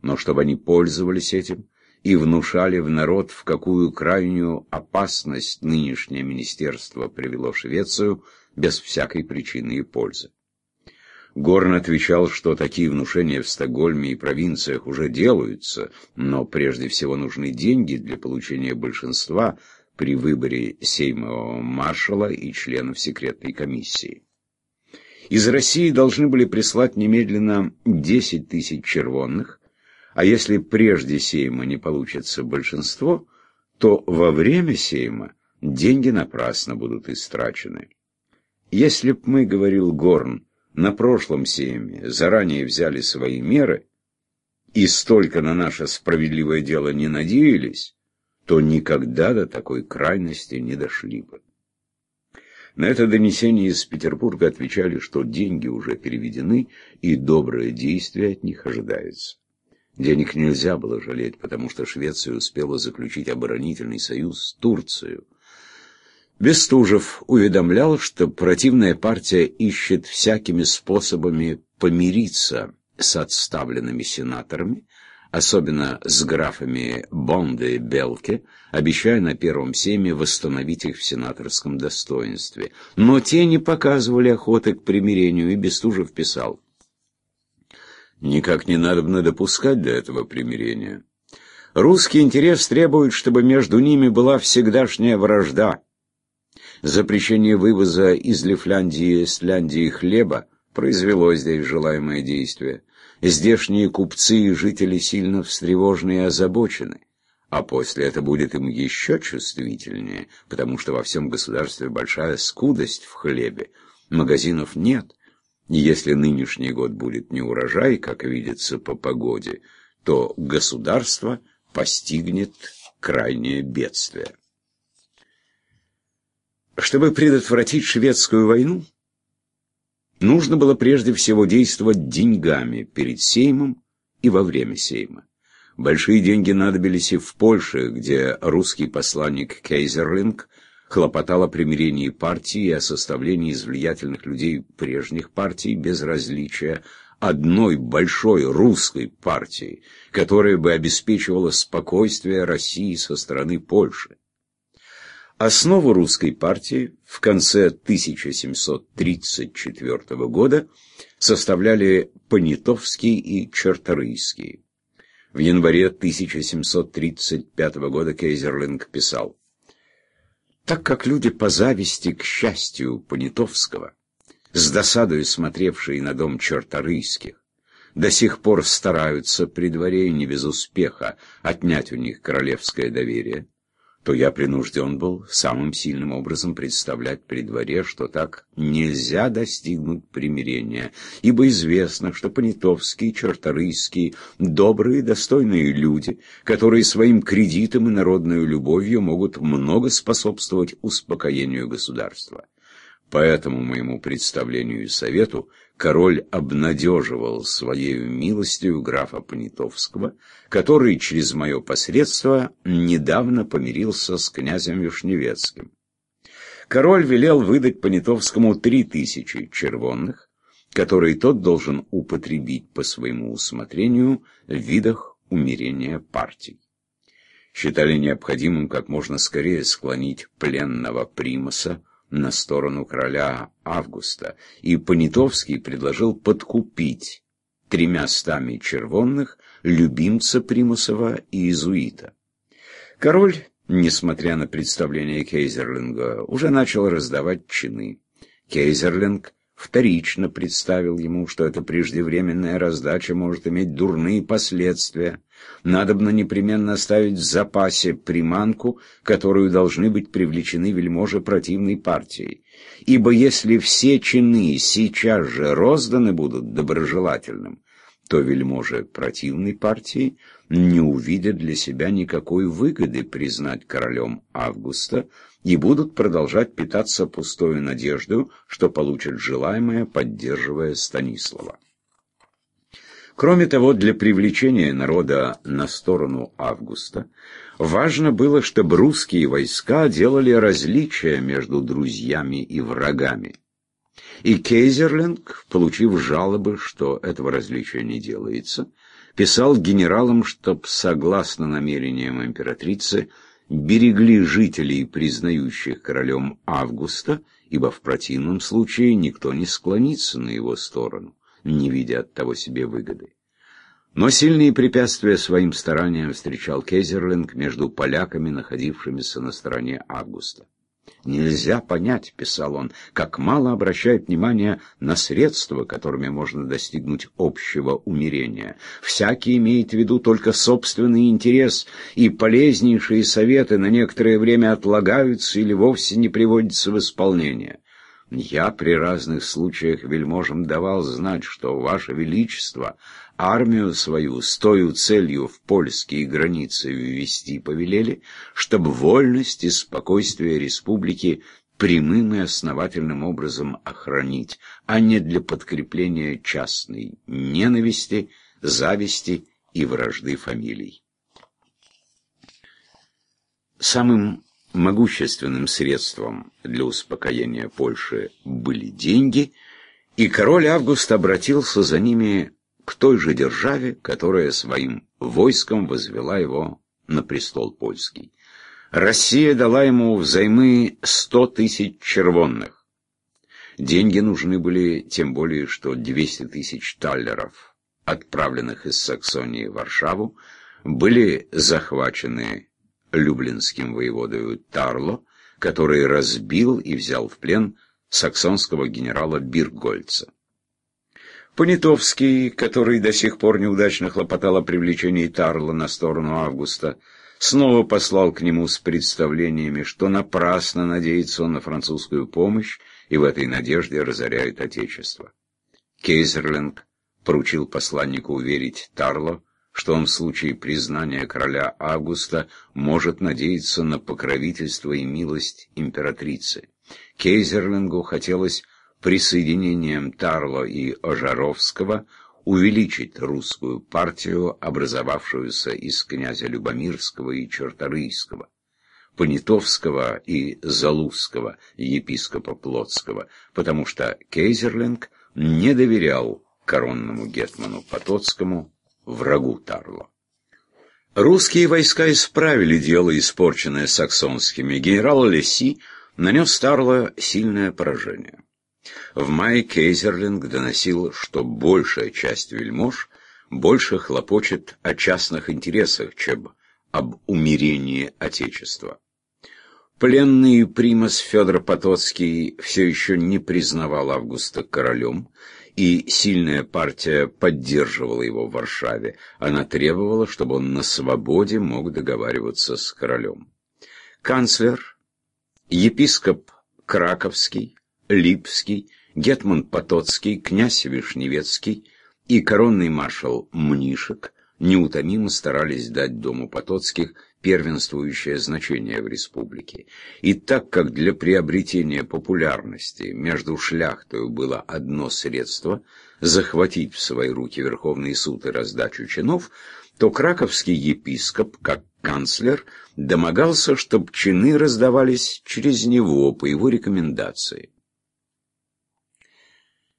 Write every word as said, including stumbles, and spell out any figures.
но чтобы они пользовались этим и внушали в народ, в какую крайнюю опасность нынешнее министерство привело Швецию без всякой причины и пользы. Горн отвечал, что такие внушения в Стокгольме и провинциях уже делаются, но прежде всего нужны деньги для получения большинства при выборе сеймового маршала и членов секретной комиссии. Из России должны были прислать немедленно десять тысяч червонных, а если прежде сейма не получится большинство, то во время сейма деньги напрасно будут истрачены. Если б мы, говорил Горн, на прошлом сейме заранее взяли свои меры и столько на наше справедливое дело не надеялись, то никогда до такой крайности не дошли бы. На это донесение из Петербурга отвечали, что деньги уже переведены и доброе действие от них ожидается. Денег нельзя было жалеть, потому что Швеция успела заключить оборонительный союз с Турцией. Бестужев уведомлял, что противная партия ищет всякими способами помириться с отставленными сенаторами, особенно с графами Бонде и Белке, обещая на первом сейме восстановить их в сенаторском достоинстве. Но те не показывали охоты к примирению, и Бестужев писал: «Никак не надобно допускать до этого примирения. Русский интерес требует, чтобы между ними была всегдашняя вражда. Запрещение вывоза из Лифляндии и Эстляндии хлеба произвело здесь желаемое действие. Здешние купцы и жители сильно встревожены и озабочены, а после это будет им еще чувствительнее, потому что во всем государстве большая скудость в хлебе, магазинов нет. И если нынешний год будет не урожай, как видится по погоде, то государство постигнет крайнее бедствие». Чтобы предотвратить шведскую войну, нужно было прежде всего действовать деньгами перед сеймом и во время сейма. Большие деньги надобились и в Польше, где русский посланник Кейзерлинг хлопотал о примирении партии и о составлении из влиятельных людей прежних партий без различия одной большой русской партии, которая бы обеспечивала спокойствие России со стороны Польши. Основу русской партии в конце тысяча семьсот тридцать четвёртого года составляли Понятовский и Чарторийский. В январе тысяча семьсот тридцать пятого года Кейзерлинг писал: «Так как люди по зависти к счастью Понятовского, с досадою смотревшие на дом Чарторийских, до сих пор стараются при дворе и не без успеха отнять у них королевское доверие, то я принужден был самым сильным образом представлять при дворе, что так нельзя достигнуть примирения, ибо известно, что Понятовский и Чарторийский — добрые, достойные люди, которые своим кредитом и народной любовью могут много способствовать успокоению государства. По этому моему представлению и совету король обнадеживал своей милостью графа Понятовского, который через мое посредство недавно помирился с князем Вишневецким. Король велел выдать Понятовскому три тысячи червонных, которые тот должен употребить по своему усмотрению в видах умирения партий. Считали необходимым как можно скорее склонить пленного примаса на сторону короля Августа, и Понятовский предложил подкупить тремя стами червонных любимца Примусова и иезуита. Король, несмотря на представление Кейзерлинга, уже начал раздавать чины. Кейзерлинг вторично представил ему, что эта преждевременная раздача может иметь дурные последствия. Надобно непременно оставить в запасе приманку, которую должны быть привлечены вельможи противной партии. Ибо если все чины сейчас же розданы будут доброжелательным, то вельможи противной партии не увидят для себя никакой выгоды признать королем Августа и будут продолжать питаться пустою надеждой, что получат желаемое, поддерживая Станислава. Кроме того, для привлечения народа на сторону Августа важно было, чтобы русские войска делали различия между друзьями и врагами. И Кейзерлинг, получив жалобы, что этого различия не делается, писал генералам, чтоб, согласно намерениям императрицы, берегли жителей, признающих королем Августа, ибо в противном случае никто не склонится на его сторону, не видя от того себе выгоды. Но сильные препятствия своим стараниям встречал Кейзерлинг между поляками, находившимися на стороне Августа. «Нельзя понять, — писал он, — как мало обращает внимание на средства, которыми можно достигнуть общего умирения. Всякий имеет в виду только собственный интерес, и полезнейшие советы на некоторое время отлагаются или вовсе не приводятся в исполнение. Я при разных случаях вельможам давал знать, что Ваше Величество армию свою с тою целью в польские границы ввести повелели, чтобы вольность и спокойствие республики прямым и основательным образом охранить, а не для подкрепления частной ненависти, зависти и вражды фамилий». Самым могущественным средством для успокоения Польши были деньги, и король Август обратился за ними к той же державе, которая своим войском возвела его на престол польский. Россия дала ему взаймы сто тысяч червонных. Деньги нужны были тем более, что двести тысяч таллеров, отправленных из Саксонии в Варшаву, были захвачены люблинским воеводою Тарло, который разбил и взял в плен саксонского генерала Бирггольца. Понятовский, который до сих пор неудачно хлопотал о привлечении Тарло на сторону Августа, снова послал к нему с представлениями, что напрасно надеется он на французскую помощь и в этой надежде разоряет Отечество. Кейзерлинг поручил посланнику уверить Тарло, что он в случае признания короля Августа может надеяться на покровительство и милость императрицы. Кейзерлингу хотелось присоединением Тарло и Ожаровского увеличить русскую партию, образовавшуюся из князя Любомирского и Черторийского, Понятовского и Залузского, епископа Плотского, потому что Кейзерлинг не доверял коронному гетману Потоцкому, врагу Тарло. Русские войска исправили дело, испорченное саксонскими. Генерал Леси нанес Тарло сильное поражение. В мае Кейзерлинг доносил, что большая часть вельмож больше хлопочет о частных интересах, чем об умирении Отечества. Пленный примас Федор Потоцкий все еще не признавал Августа королем, и сильная партия поддерживала его в Варшаве. Она требовала, чтобы он на свободе мог договариваться с королем. Канцлер, епископ Краковский, Липский, гетман Потоцкий, князь Вишневецкий и коронный маршал Мнишек неутомимо старались дать дому Потоцких первенствующее значение в республике. И так как для приобретения популярности между шляхтою было одно средство — захватить в свои руки Верховный суд и раздачу чинов, то краковский епископ, как канцлер, домогался, чтобы чины раздавались через него по его рекомендации.